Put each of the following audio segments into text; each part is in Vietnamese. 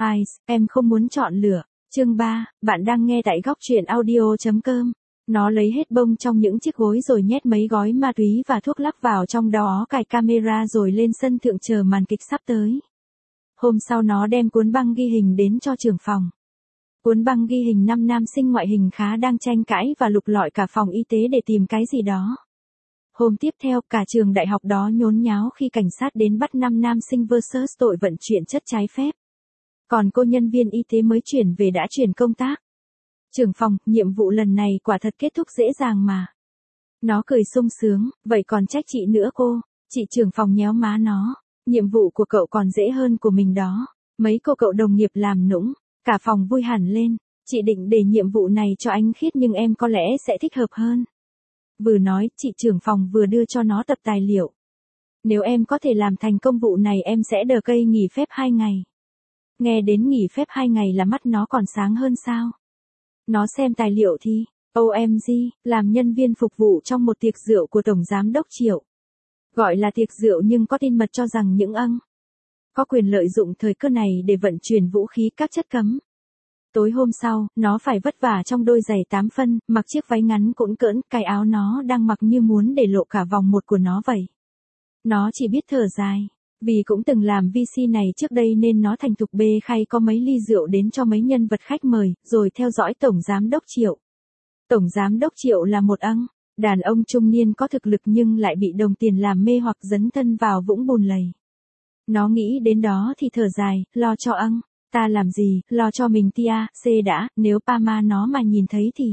Ai, em không muốn chọn lựa. Chương 3, bạn đang nghe tại góc truyện audio.com. Nó lấy hết bông trong những chiếc gối rồi nhét mấy gói ma túy và thuốc lắc vào trong đó, cài camera rồi lên sân thượng chờ màn kịch sắp tới. Hôm sau nó đem cuốn băng ghi hình đến cho trưởng phòng. Cuốn băng ghi hình 5 nam sinh ngoại hình khá đang tranh cãi và lục lọi cả phòng y tế để tìm cái gì đó. Hôm tiếp theo, cả trường đại học đó nhốn nháo khi cảnh sát đến bắt 5 nam sinh versus tội vận chuyển chất trái phép. Còn cô nhân viên y tế mới chuyển về đã chuyển công tác. Trưởng phòng, nhiệm vụ lần này quả thật kết thúc dễ dàng mà. Nó cười sung sướng, vậy còn trách chị nữa cô. Chị trưởng phòng nhéo má nó. Nhiệm vụ của cậu còn dễ hơn của mình đó. Mấy cô cậu đồng nghiệp làm nũng. Cả phòng vui hẳn lên. Chị định để nhiệm vụ này cho anh Khiết nhưng em có lẽ sẽ thích hợp hơn. Vừa nói, chị trưởng phòng vừa đưa cho nó tập tài liệu. Nếu em có thể làm thành công vụ này em sẽ đờ cây nghỉ phép 2 ngày. Nghe đến nghỉ phép 2 ngày là mắt nó còn sáng hơn sao. Nó xem tài liệu thì, OMG, làm nhân viên phục vụ trong một tiệc rượu của Tổng Giám đốc Triệu. Gọi là tiệc rượu nhưng có tin mật cho rằng những có quyền lợi dụng thời cơ này để vận chuyển vũ khí các chất cấm. Tối hôm sau, nó phải vất vả trong đôi giày 8 phân, mặc chiếc váy ngắn cũn cỡn, cái áo nó đang mặc như muốn để lộ cả vòng một của nó vậy. Nó chỉ biết thở dài. Vì cũng từng làm VC này trước đây nên nó thành thục bê khay có mấy ly rượu đến cho mấy nhân vật khách mời, rồi theo dõi Tổng Giám đốc Triệu. Tổng Giám đốc Triệu là một đàn ông trung niên có thực lực nhưng lại bị đồng tiền làm mê hoặc dấn thân vào vũng bùn lầy. Nó nghĩ đến đó thì thở dài, lo cho ta làm gì, lo cho mình tia, C đã, nếu Pama nó mà nhìn thấy thì.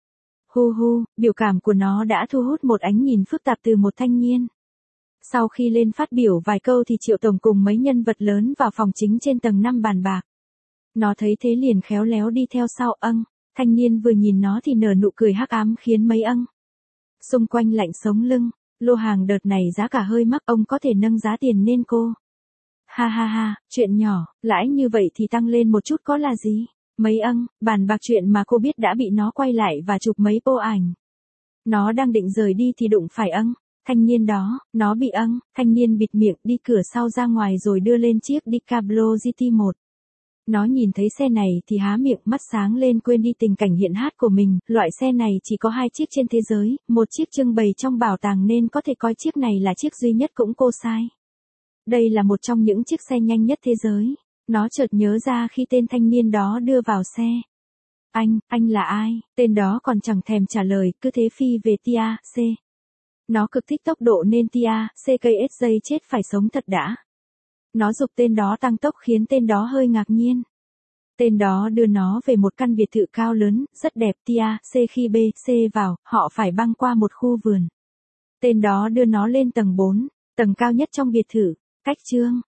Biểu cảm của nó đã thu hút một ánh nhìn phức tạp từ một thanh niên. Sau khi lên phát biểu vài câu thì Triệu Tổng cùng mấy nhân vật lớn vào phòng chính trên tầng 5 bàn bạc. Nó thấy thế liền khéo léo đi theo sau thanh niên vừa nhìn nó thì nở nụ cười hắc ám khiến mấy xung quanh lạnh sống lưng. Lô hàng đợt này giá cả hơi mắc, ông có thể nâng giá tiền nên cô. Ha, chuyện nhỏ, lãi như vậy thì tăng lên một chút có là gì. Mấy bàn bạc chuyện mà cô biết đã bị nó quay lại và chụp mấy pô ảnh. Nó đang định rời đi thì đụng phải thanh niên đó, nó bị thanh niên bịt miệng đi cửa sau ra ngoài rồi đưa lên chiếc Dicablo GT1. Nó nhìn thấy xe này thì há miệng mắt sáng lên quên đi tình cảnh hiện hát của mình, loại xe này chỉ có 2 chiếc trên thế giới, một chiếc trưng bày trong bảo tàng nên có thể coi chiếc này là chiếc duy nhất cũng cô sai. Đây là một trong những chiếc xe nhanh nhất thế giới. Nó chợt nhớ ra khi tên thanh niên đó đưa vào xe. Anh là ai? Tên đó còn chẳng thèm trả lời, cứ thế phi về tia, C. Nó cực thích tốc độ nên tia, CKSJ chết phải sống thật đã. Nó giục tên đó tăng tốc khiến tên đó hơi ngạc nhiên. Tên đó đưa nó về một căn biệt thự cao lớn, rất đẹp tia, C khi B, C vào, họ phải băng qua một khu vườn. Tên đó đưa nó lên tầng 4, tầng cao nhất trong biệt thự. Cách chương